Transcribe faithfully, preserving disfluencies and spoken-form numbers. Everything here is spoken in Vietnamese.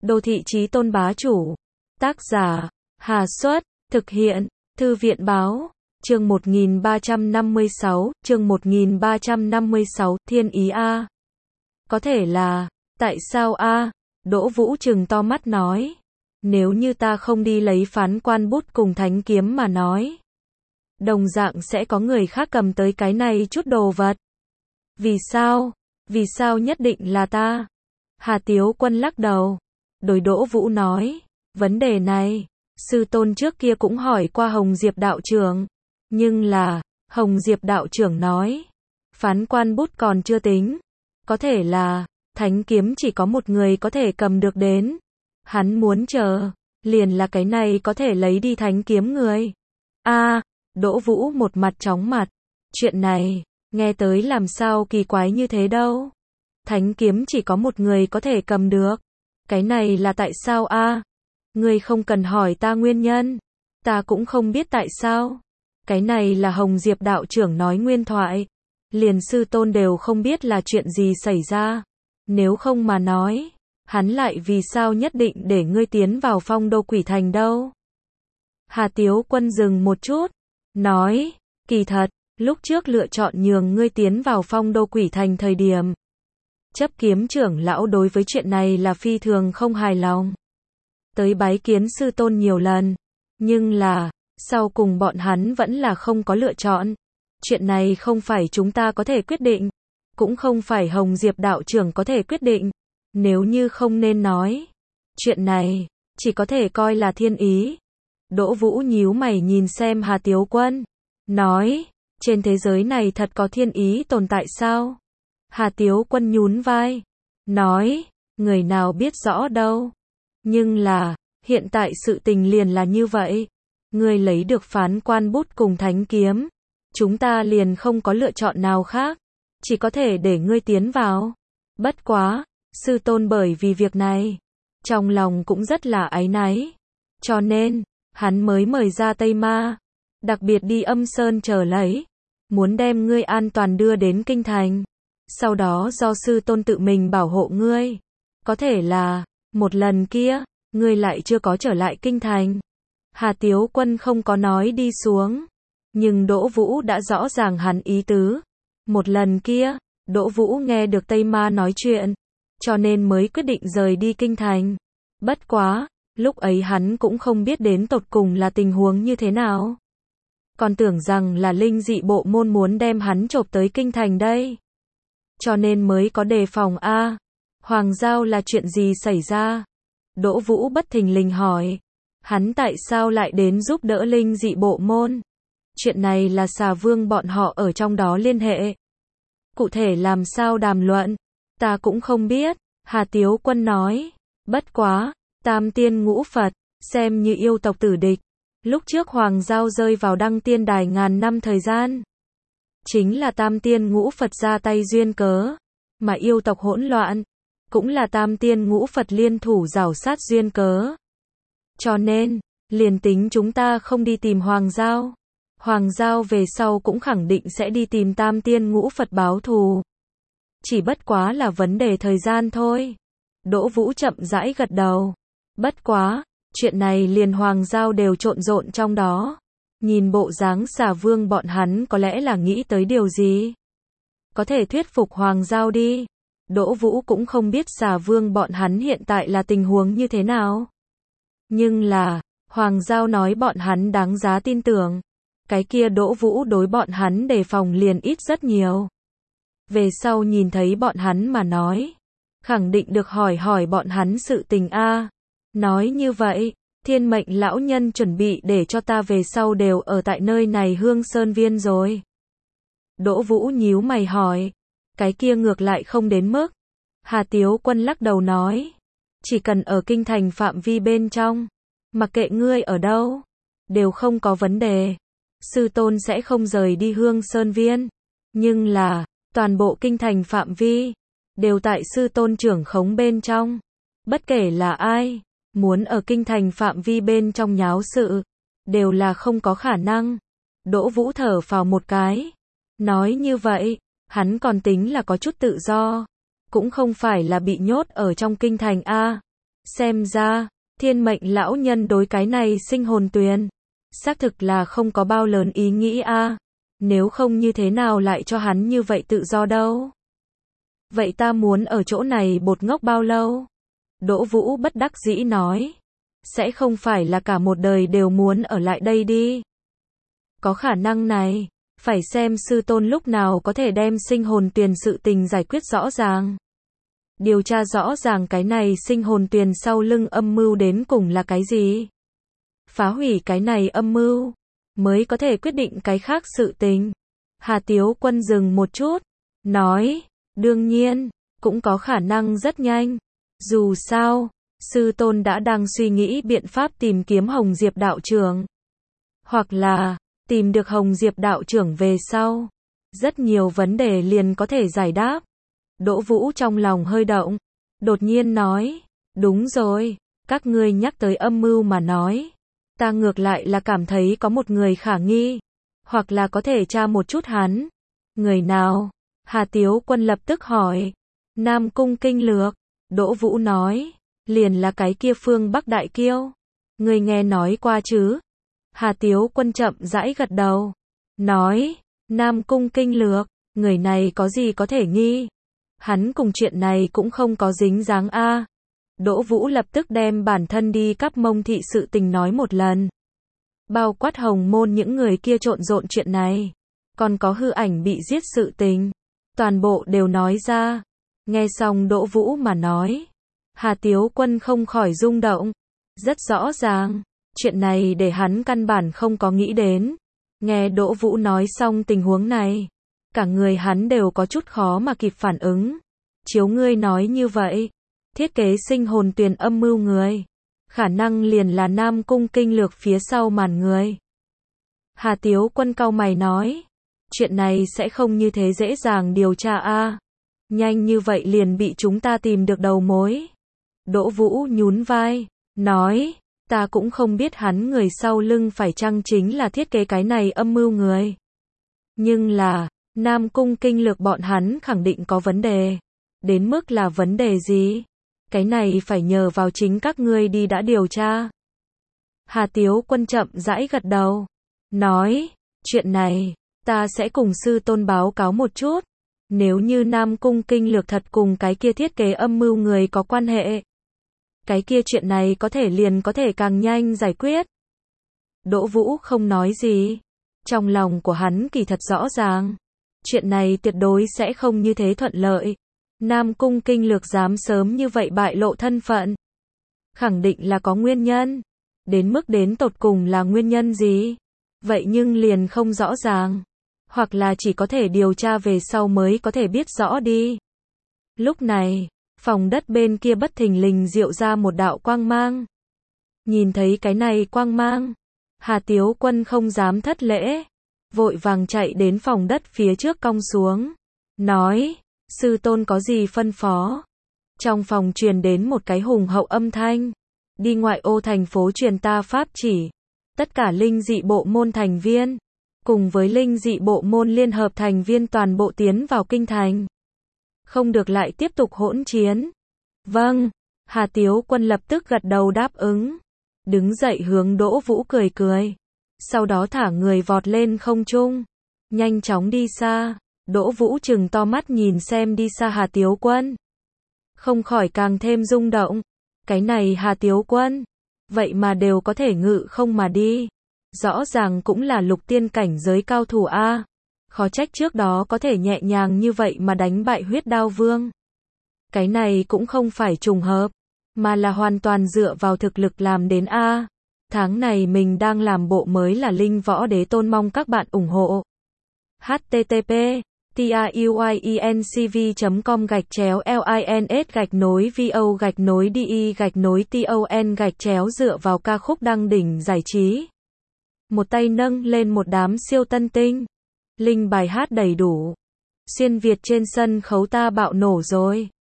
Đô thị chí tôn bá chủ. Tác giả, Hà Xuất, thực hiện, Thư viện báo, chương một nghìn ba trăm năm mươi sáu, chương một nghìn ba trăm năm mươi sáu, thiên ý a. Có thể là, tại sao a? Đỗ Vũ trừng to mắt nói. Nếu như ta không đi lấy phán quan bút cùng thánh kiếm mà nói. Đồng dạng sẽ có người khác cầm tới cái này chút đồ vật. Vì sao? Vì sao nhất định là ta? Hà Tiếu Quân lắc đầu. Đối Đỗ Vũ nói. Vấn đề này, sư tôn trước kia cũng hỏi qua Hồng Diệp đạo trưởng. Nhưng là, Hồng Diệp đạo trưởng nói. Phán quan bút còn chưa tính. Có thể là, thánh kiếm chỉ có một người có thể cầm được đến. Hắn muốn chờ, liền là cái này có thể lấy đi thánh kiếm người. A, Đỗ Vũ một mặt chóng mặt. Chuyện này, nghe tới làm sao kỳ quái như thế đâu. Thánh kiếm chỉ có một người có thể cầm được. Cái này là tại sao a? Ngươi không cần hỏi ta nguyên nhân. Ta cũng không biết tại sao. Cái này là Hồng Diệp đạo trưởng nói nguyên thoại. Liền sư tôn đều không biết là chuyện gì xảy ra. Nếu không mà nói, hắn lại vì sao nhất định để ngươi tiến vào Phong Đô Quỷ Thành đâu? Hà Tiếu Quân dừng một chút, nói, kỳ thật, lúc trước lựa chọn nhường ngươi tiến vào Phong Đô Quỷ Thành thời điểm. Chấp kiếm trưởng lão đối với chuyện này là phi thường không hài lòng. Tới bái kiến sư tôn nhiều lần, nhưng là, sau cùng bọn hắn vẫn là không có lựa chọn. Chuyện này không phải chúng ta có thể quyết định, cũng không phải Hồng Diệp đạo trưởng có thể quyết định. Nếu như không nên nói, chuyện này, chỉ có thể coi là thiên ý. Đỗ Vũ nhíu mày nhìn xem Hà Tiếu Quân, nói, trên thế giới này thật có thiên ý tồn tại sao? Hà Tiếu Quân nhún vai, nói, người nào biết rõ đâu. Nhưng là, hiện tại sự tình liền là như vậy. Ngươi lấy được phán quan bút cùng thánh kiếm. Chúng ta liền không có lựa chọn nào khác. Chỉ có thể để ngươi tiến vào. Bất quá, sư tôn bởi vì việc này. Trong lòng cũng rất là áy náy. Cho nên, hắn mới mời ra Tây Ma. Đặc biệt đi Âm Sơn chờ lấy. Muốn đem ngươi an toàn đưa đến Kinh Thành. Sau đó do sư tôn tự mình bảo hộ ngươi. Có thể là, một lần kia, ngươi lại chưa có trở lại Kinh Thành. Hà Tiếu Quân không có nói đi xuống. Nhưng Đỗ Vũ đã rõ ràng hắn ý tứ. Một lần kia, Đỗ Vũ nghe được Tây Ma nói chuyện. Cho nên mới quyết định rời đi Kinh Thành. Bất quá, lúc ấy hắn cũng không biết đến tột cùng là tình huống như thế nào. Còn tưởng rằng là linh dị bộ môn muốn đem hắn chộp tới Kinh Thành đây. Cho nên mới có đề phòng a. Hoàng Giao là chuyện gì xảy ra? Đỗ Vũ bất thình lình hỏi. Hắn tại sao lại đến giúp đỡ linh dị bộ môn? Chuyện này là Xà Vương bọn họ ở trong đó liên hệ. Cụ thể làm sao đàm luận? Ta cũng không biết, Hà Tiếu Quân nói. Bất quá, Tam Tiên Ngũ Phật, xem như yêu tộc tử địch. Lúc trước Hoàng Giao rơi vào Đăng Tiên Đài ngàn năm thời gian. Chính là Tam Tiên Ngũ Phật ra tay duyên cớ. Mà yêu tộc hỗn loạn, cũng là Tam Tiên Ngũ Phật liên thủ giảo sát duyên cớ. Cho nên, liền tính chúng ta không đi tìm Hoàng Giao. Hoàng Giao về sau cũng khẳng định sẽ đi tìm Tam Tiên Ngũ Phật báo thù. Chỉ bất quá là vấn đề thời gian thôi. Đỗ Vũ chậm rãi gật đầu. Bất quá, chuyện này liền Hoàng Giao đều trộn rộn trong đó. Nhìn bộ dáng Xà Vương bọn hắn có lẽ là nghĩ tới điều gì. Có thể thuyết phục Hoàng Giao đi. Đỗ Vũ cũng không biết Xà Vương bọn hắn hiện tại là tình huống như thế nào. Nhưng là, Hoàng Giao nói bọn hắn đáng giá tin tưởng. Cái kia Đỗ Vũ đối bọn hắn đề phòng liền ít rất nhiều. Về sau nhìn thấy bọn hắn mà nói. Khẳng định được hỏi hỏi bọn hắn sự tình a. Nói như vậy, Thiên Mệnh lão nhân chuẩn bị để cho ta về sau đều ở tại nơi này Hương Sơn Viên rồi. Đỗ Vũ nhíu mày hỏi. Cái kia ngược lại không đến mức. Hà Tiếu Quân lắc đầu nói. Chỉ cần ở Kinh Thành phạm vi bên trong. Mặc kệ ngươi ở đâu. Đều không có vấn đề. Sư tôn sẽ không rời đi Hương Sơn Viên. Nhưng là, toàn bộ Kinh Thành phạm vi. Đều tại sư tôn trưởng khống bên trong. Bất kể là ai. Muốn ở Kinh Thành phạm vi bên trong nháo sự. Đều là không có khả năng. Đỗ Vũ thở phào một cái. Nói như vậy. Hắn còn tính là có chút tự do. Cũng không phải là bị nhốt ở trong Kinh Thành a. Xem ra, thiên mệnh lão nhân đối cái này sinh hồn tuyền, xác thực là không có bao lớn ý nghĩ a. Nếu không như thế nào lại cho hắn như vậy tự do đâu. Vậy ta muốn ở chỗ này bột ngốc bao lâu? Đỗ Vũ bất đắc dĩ nói. Sẽ không phải là cả một đời đều muốn ở lại đây đi. Có khả năng này, phải xem sư tôn lúc nào có thể đem sinh hồn tuyền sự tình giải quyết rõ ràng. Điều tra rõ ràng cái này sinh hồn tuyền sau lưng âm mưu đến cùng là cái gì. Phá hủy cái này âm mưu, mới có thể quyết định cái khác sự tình. Hà Tiếu Quân dừng một chút, nói, đương nhiên, cũng có khả năng rất nhanh. Dù sao, sư tôn đã đang suy nghĩ biện pháp tìm kiếm Hồng Diệp đạo trưởng. Hoặc là, tìm được Hồng Diệp đạo trưởng về sau. Rất nhiều vấn đề liền có thể giải đáp. Đỗ Vũ trong lòng hơi động. Đột nhiên nói, đúng rồi, các ngươi nhắc tới âm mưu mà nói. Ta ngược lại là cảm thấy có một người khả nghi. Hoặc là có thể tra một chút hắn. Người nào? Hà Tiếu Quân lập tức hỏi. Nam Cung Kinh Lược. Đỗ Vũ nói, liền là cái kia phương Bắc Đại Kiêu. Người nghe nói qua chứ? Hà Tiếu Quân chậm rãi gật đầu. Nói, Nam Cung Kinh Lược, người này có gì có thể nghi? Hắn cùng chuyện này cũng không có dính dáng a. Đỗ Vũ lập tức đem bản thân đi cắp Mông Thị sự tình nói một lần. Bao quát Hồng Môn những người kia trộn rộn chuyện này. Còn có hư ảnh bị giết sự tình. Toàn bộ đều nói ra. Nghe xong Đỗ Vũ mà nói. Hà Tiếu Quân không khỏi rung động. Rất rõ ràng. Chuyện này để hắn căn bản không có nghĩ đến. Nghe Đỗ Vũ nói xong tình huống này. Cả người hắn đều có chút khó mà kịp phản ứng. Chiếu ngươi nói như vậy. Thiết kế sinh hồn tuyền âm mưu người. Khả năng liền là Nam Cung Kinh Lược phía sau màn người. Hà Tiếu Quân cau mày nói. Chuyện này sẽ không như thế dễ dàng điều tra a. Nhanh như vậy liền bị chúng ta tìm được đầu mối. Đỗ Vũ nhún vai. Nói. Ta cũng không biết hắn người sau lưng phải chăng chính là thiết kế cái này âm mưu người. Nhưng là, Nam Cung Kinh Lược bọn hắn khẳng định có vấn đề. Đến mức là vấn đề gì? Cái này phải nhờ vào chính các ngươi đi đã điều tra. Hà Tiếu Quân chậm rãi gật đầu. Nói, chuyện này, ta sẽ cùng sư tôn báo cáo một chút. Nếu như Nam Cung Kinh Lược thật cùng cái kia thiết kế âm mưu người có quan hệ. Cái kia chuyện này có thể liền có thể càng nhanh giải quyết. Đỗ Vũ không nói gì. Trong lòng của hắn kỳ thật rõ ràng. Chuyện này tuyệt đối sẽ không như thế thuận lợi. Nam Cung Kinh Lược dám sớm như vậy bại lộ thân phận. Khẳng định là có nguyên nhân. Đến mức đến tột cùng là nguyên nhân gì? Vậy nhưng liền không rõ ràng. Hoặc là chỉ có thể điều tra về sau mới có thể biết rõ đi. Lúc này, phòng đất bên kia bất thình lình diệu ra một đạo quang mang. Nhìn thấy cái này quang mang. Hà Tiếu Quân không dám thất lễ. Vội vàng chạy đến phòng đất phía trước cong xuống. Nói, sư tôn có gì phân phó? Trong phòng truyền đến một cái hùng hậu âm thanh. Đi ngoại ô thành phố truyền ta pháp chỉ. Tất cả linh dị bộ môn thành viên. Cùng với linh dị bộ môn liên hợp thành viên toàn bộ tiến vào kinh thành. Không được lại tiếp tục hỗn chiến. Vâng. Hà Tiếu Quân lập tức gật đầu đáp ứng. Đứng dậy hướng Đỗ Vũ cười cười. Sau đó thả người vọt lên không trung. Nhanh chóng đi xa. Đỗ Vũ trừng to mắt nhìn xem đi xa Hà Tiếu Quân. Không khỏi càng thêm rung động. Cái này Hà Tiếu Quân. Vậy mà đều có thể ngự không mà đi. Rõ ràng cũng là lục tiên cảnh giới cao thủ A. Khó trách trước đó có thể nhẹ nhàng như vậy mà đánh bại huyết đao vương. Cái này cũng không phải trùng hợp. Mà là hoàn toàn dựa vào thực lực làm đến A. Tháng này mình đang làm bộ mới là Linh Võ Đế Tôn, mong các bạn ủng hộ. H T T P TIUIENCV chấm com gạch chéo LINS gạch nối VO gạch nối DI gạch nối TON gạch chéo dựa vào ca khúc đăng đỉnh giải trí. Một tay nâng lên một đám siêu tân tinh. Linh bài hát đầy đủ. Xuyên Việt trên sân khấu ta bạo nổ rồi.